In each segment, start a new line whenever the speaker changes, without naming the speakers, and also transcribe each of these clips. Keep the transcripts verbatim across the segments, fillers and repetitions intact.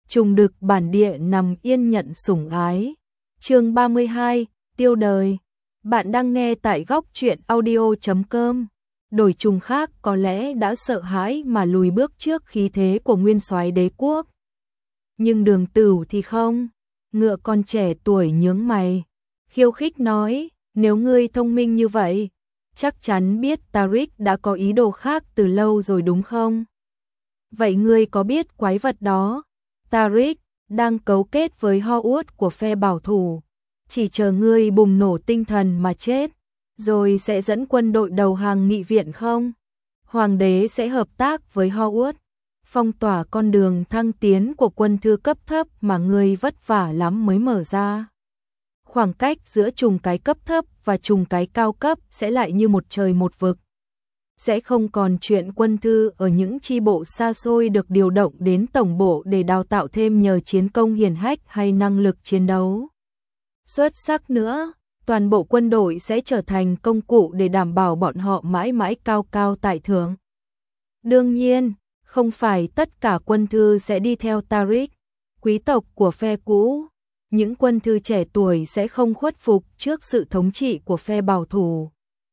trùng đực bản địa nằm yên nhận sủng ái. Chương ba mươi hai, tiêu đời. Bạn đang nghe tại góc truyện audio chấm com. Đổi trùng khác có lẽ đã sợ hãi mà lùi bước trước khí thế của nguyên soái đế quốc. Nhưng Đường Tửu thì không. Ngựa con trẻ tuổi nhướng mày, khiêu khích nói, nếu ngươi thông minh như vậy, chắc chắn biết Tariq đã có ý đồ khác từ lâu rồi đúng không? Vậy ngươi có biết quái vật đó, Tariq, đang cấu kết với Howard của phe bảo thủ, chỉ chờ ngươi bùng nổ tinh thần mà chết, rồi sẽ dẫn quân đội đầu hàng nghị viện không? Hoàng đế sẽ hợp tác với Howard, phong tỏa con đường thăng tiến của quân thư cấp thấp mà ngươi vất vả lắm mới mở ra. Khoảng cách giữa trùng cái cấp thấp và trùng cái cao cấp sẽ lại như một trời một vực. Sẽ không còn chuyện quân thư ở những chi bộ xa xôi được điều động đến tổng bộ để đào tạo thêm nhờ chiến công hiển hách hay năng lực chiến đấu xuất sắc nữa. Toàn bộ quân đội sẽ trở thành công cụ để đảm bảo bọn họ mãi mãi cao cao tại thượng. Đương nhiên, không phải tất cả quân thư sẽ đi theo Tariq. Quý tộc của phe cũ, những quân thư trẻ tuổi sẽ không khuất phục trước sự thống trị của phe bảo thủ.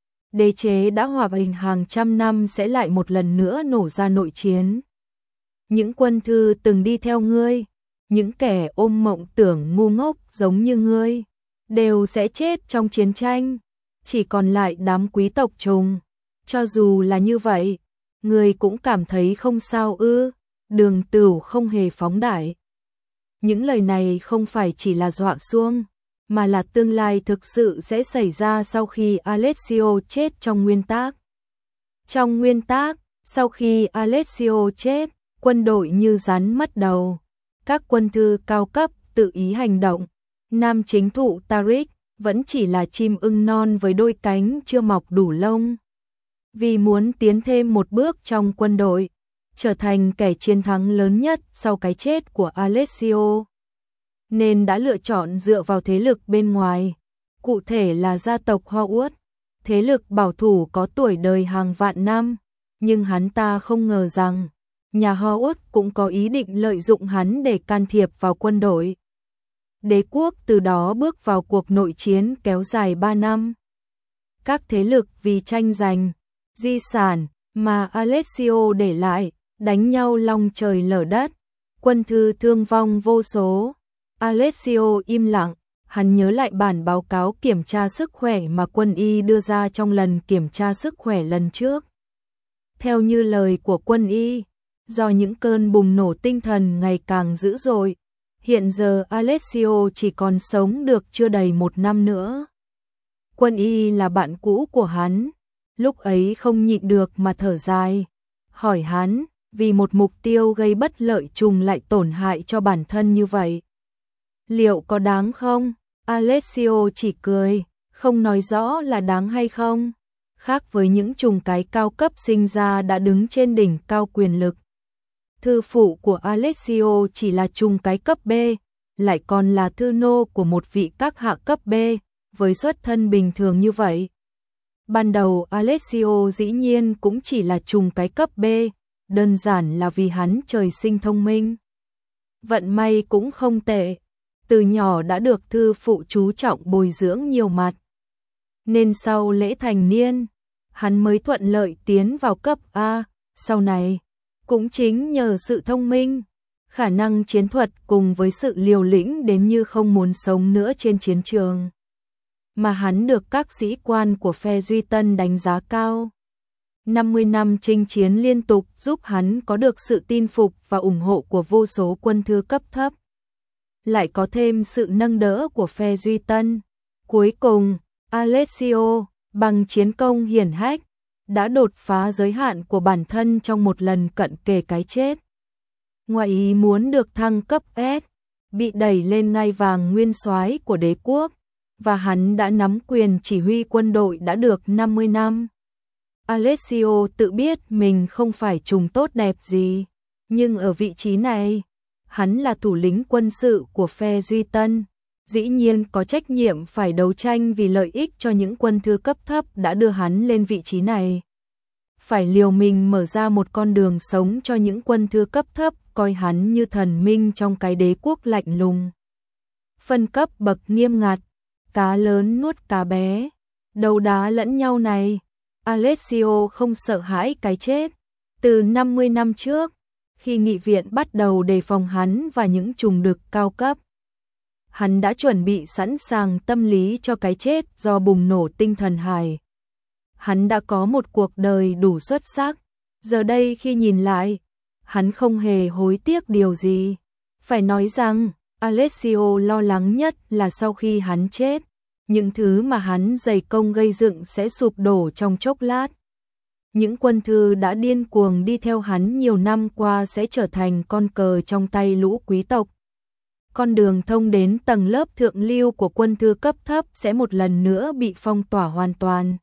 Đế chế đã hòa bình hàng trăm năm sẽ lại một lần nữa nổ ra nội chiến. Những quân thư từng đi theo ngươi, những kẻ ôm mộng tưởng ngu ngốc giống như ngươi, đều sẽ chết trong chiến tranh, chỉ còn lại đám quý tộc trùng. Cho dù là như vậy, ngươi cũng cảm thấy không sao ư? Đường Tửu không hề phóng đại. Những lời này không phải chỉ là dọa xuông, mà là tương lai thực sự sẽ xảy ra sau khi Alessio chết trong nguyên tắc. Trong nguyên tắc, sau khi Alessio chết, quân đội như rắn mất đầu. Các quân thư cao cấp tự ý hành động. Nam chính thụ Tariq vẫn chỉ là chim ưng non với đôi cánh chưa mọc đủ lông. Vì muốn tiến thêm một bước trong quân đội, trở thành kẻ chiến thắng lớn nhất sau cái chết của Alessio, nên đã lựa chọn dựa vào thế lực bên ngoài, cụ thể là gia tộc Howard, thế lực bảo thủ có tuổi đời hàng vạn năm, nhưng hắn ta không ngờ rằng nhà Howard cũng có ý định lợi dụng hắn để can thiệp vào quân đội. Đế quốc từ đó bước vào cuộc nội chiến kéo dài ba năm. Các thế lực vì tranh giành di sản mà Alessio để lại, đánh nhau long trời lở đất, quân thư thương vong vô số. Alessio im lặng, hắn nhớ lại bản báo cáo kiểm tra sức khỏe mà quân y đưa ra trong lần kiểm tra sức khỏe lần trước. Theo như lời của quân y, do những cơn bùng nổ tinh thần ngày càng dữ dội, hiện giờ Alessio chỉ còn sống được chưa đầy một năm nữa. Quân y là bạn cũ của hắn, lúc ấy không nhịn được mà thở dài, hỏi hắn, vì một mục tiêu gây bất lợi trùng lại tổn hại cho bản thân như vậy, liệu có đáng không? Alessio chỉ cười, không nói rõ là đáng hay không. Khác với những trùng cái cao cấp sinh ra đã đứng trên đỉnh cao quyền lực, thư phụ của Alessio chỉ là trùng cái cấp B, lại còn là thư nô của một vị các hạ cấp B, với xuất thân bình thường như vậy. Ban đầu Alessio dĩ nhiên cũng chỉ là trùng cái cấp B, đơn giản là vì hắn trời sinh thông minh. Vận may cũng không tệ, từ nhỏ đã được thư phụ chú trọng bồi dưỡng nhiều mặt. Nên sau lễ thành niên, hắn mới thuận lợi tiến vào cấp A, sau này, cũng chính nhờ sự thông minh, khả năng chiến thuật cùng với sự liều lĩnh đến như không muốn sống nữa trên chiến trường, mà hắn được các sĩ quan của phe Duy Tân đánh giá cao. năm mươi năm chinh chiến liên tục giúp hắn có được sự tin phục và ủng hộ của vô số quân thư cấp thấp. Lại có thêm sự nâng đỡ của phe Duy Tân. Cuối cùng, Alessio, bằng chiến công hiển hách, đã đột phá giới hạn của bản thân trong một lần cận kề cái chết. Ngoài ý muốn được thăng cấp S, bị đẩy lên ngai vàng nguyên soái của đế quốc, và hắn đã nắm quyền chỉ huy quân đội đã được năm mươi năm. Alessio tự biết mình không phải trùng tốt đẹp gì, nhưng ở vị trí này, hắn là thủ lĩnh quân sự của phe Duy Tân, dĩ nhiên có trách nhiệm phải đấu tranh vì lợi ích cho những quân thư cấp thấp đã đưa hắn lên vị trí này. Phải liều mình mở ra một con đường sống cho những quân thư cấp thấp coi hắn như thần minh trong cái đế quốc lạnh lùng. Phân cấp bậc nghiêm ngặt, cá lớn nuốt cá bé, đấu đá lẫn nhau này. Alessio không sợ hãi cái chết. Từ năm mươi năm trước, khi nghị viện bắt đầu đề phòng hắn và những trùng đực cao cấp, hắn đã chuẩn bị sẵn sàng tâm lý cho cái chết do bùng nổ tinh thần hải. Hắn đã có một cuộc đời đủ xuất sắc. Giờ đây khi nhìn lại, hắn không hề hối tiếc điều gì. Phải nói rằng, Alessio lo lắng nhất là sau khi hắn chết, những thứ mà hắn dày công gây dựng sẽ sụp đổ trong chốc lát. Những quân thư đã điên cuồng đi theo hắn nhiều năm qua sẽ trở thành con cờ trong tay lũ quý tộc. Con đường thông đến tầng lớp thượng lưu của quân thư cấp thấp sẽ một lần nữa bị phong tỏa hoàn toàn.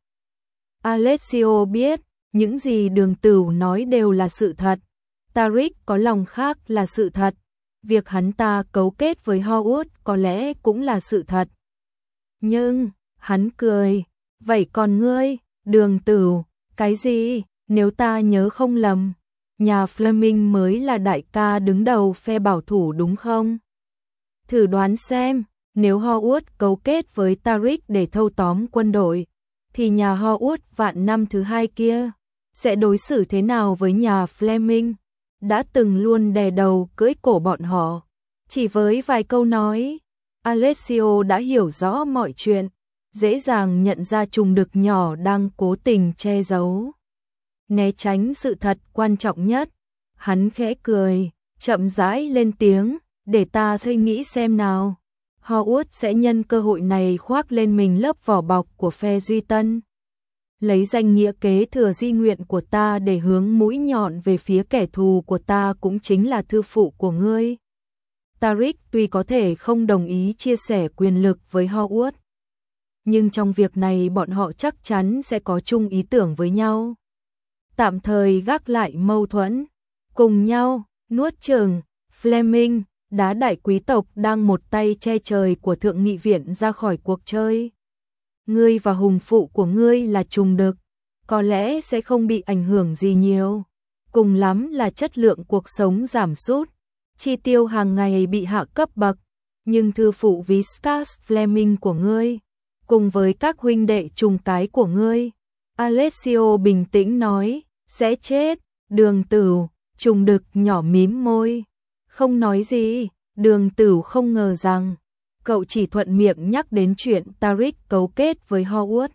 Alessio biết, những gì Đường Tửu nói đều là sự thật. Tariq có lòng khác là sự thật. Việc hắn ta cấu kết với Howard có lẽ cũng là sự thật. Nhưng, hắn cười, vậy còn ngươi, Đường Tửu, cái gì, nếu ta nhớ không lầm, nhà Fleming mới là đại ca đứng đầu phe bảo thủ đúng không? Thử đoán xem, nếu Howard cấu kết với Tariq để thâu tóm quân đội, thì nhà Howard vạn năm thứ hai kia sẽ đối xử thế nào với nhà Fleming? Đã từng luôn đè đầu cưỡi cổ bọn họ. Chỉ với vài câu nói, Alessio đã hiểu rõ mọi chuyện, dễ dàng nhận ra trùng đực nhỏ đang cố tình che giấu, né tránh sự thật quan trọng nhất. Hắn khẽ cười, chậm rãi lên tiếng, để ta suy nghĩ xem nào. Howard sẽ nhân cơ hội này khoác lên mình lớp vỏ bọc của phe Duy Tân, lấy danh nghĩa kế thừa di nguyện của ta để hướng mũi nhọn về phía kẻ thù của ta cũng chính là thư phụ của ngươi. Tariq tuy có thể không đồng ý chia sẻ quyền lực với Howard, nhưng trong việc này bọn họ chắc chắn sẽ có chung ý tưởng với nhau. Tạm thời gác lại mâu thuẫn, cùng nhau nuốt chửng Fleming, đá đại quý tộc đang một tay che trời của thượng nghị viện ra khỏi cuộc chơi. Ngươi và hùng phụ của ngươi là trùng đực, có lẽ sẽ không bị ảnh hưởng gì nhiều, cùng lắm là chất lượng cuộc sống giảm sút, chi tiêu hàng ngày bị hạ cấp bậc, nhưng thư phụ Viscas Fleming của ngươi, cùng với các huynh đệ trùng cái của ngươi, Alessio bình tĩnh nói, sẽ chết. Đường Tửu, trùng đực nhỏ mím môi, không nói gì. Đường Tửu không ngờ rằng cậu chỉ thuận miệng nhắc đến chuyện Tariq cấu kết với Howard.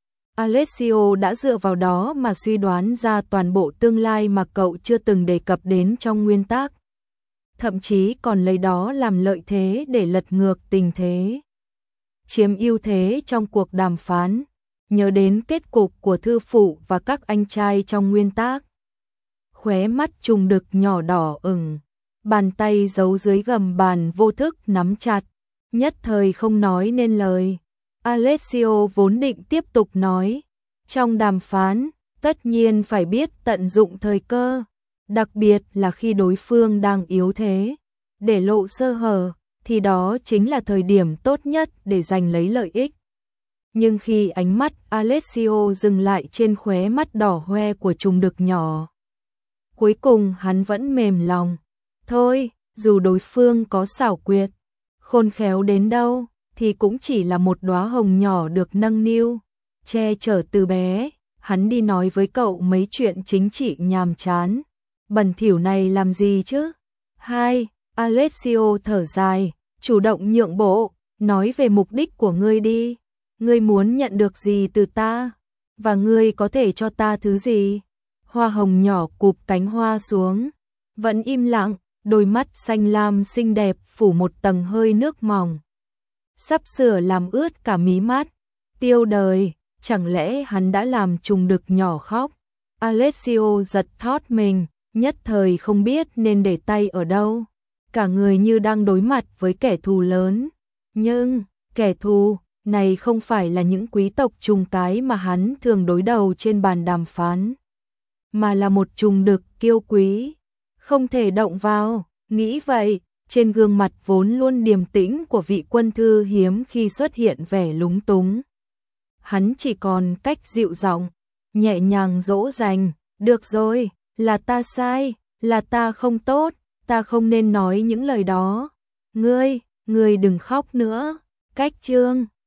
Alessio đã dựa vào đó mà suy đoán ra toàn bộ tương lai mà cậu chưa từng đề cập đến trong nguyên tắc. Thậm chí còn lấy đó làm lợi thế để lật ngược tình thế, chiếm ưu thế trong cuộc đàm phán. Nhớ đến kết cục của thư phụ và các anh trai trong nguyên tắc, khóe mắt trùng đực nhỏ đỏ ửng, bàn tay giấu dưới gầm bàn vô thức nắm chặt, nhất thời không nói nên lời. Alessio vốn định tiếp tục nói, trong đàm phán, tất nhiên phải biết tận dụng thời cơ, đặc biệt là khi đối phương đang yếu thế, để lộ sơ hở, thì đó chính là thời điểm tốt nhất để giành lấy lợi ích. Nhưng khi ánh mắt Alessio dừng lại trên khóe mắt đỏ hoe của trùng đực nhỏ, cuối cùng hắn vẫn mềm lòng. Thôi, dù đối phương có xảo quyệt, khôn khéo đến đâu, thì cũng chỉ là một đóa hồng nhỏ được nâng niu, che chở từ bé. Hắn đi nói với cậu mấy chuyện chính trị nhàm chán, bẩn thỉu này làm gì chứ? Hai, Alessio thở dài, chủ động nhượng bộ, nói về mục đích của ngươi đi. Ngươi muốn nhận được gì từ ta? Và ngươi có thể cho ta thứ gì? Hoa hồng nhỏ cụp cánh hoa xuống, vẫn im lặng, đôi mắt xanh lam xinh đẹp phủ một tầng hơi nước mỏng, sắp sửa làm ướt cả mí mắt. Tiêu đời, chẳng lẽ hắn đã làm trùng đực nhỏ khóc? Alessio giật thót mình, nhất thời không biết nên để tay ở đâu, cả người như đang đối mặt với kẻ thù lớn. Nhưng, kẻ thù này không phải là những quý tộc trùng cái mà hắn thường đối đầu trên bàn đàm phán, mà là một trùng đực kiêu quý, không thể động vào. Nghĩ vậy, trên gương mặt vốn luôn điềm tĩnh của vị quân thư hiếm khi xuất hiện vẻ lúng túng. Hắn chỉ còn cách dịu giọng, nhẹ nhàng dỗ dành, được rồi, là ta sai, là ta không tốt, ta không nên nói những lời đó. Ngươi, ngươi đừng khóc nữa. Cách chương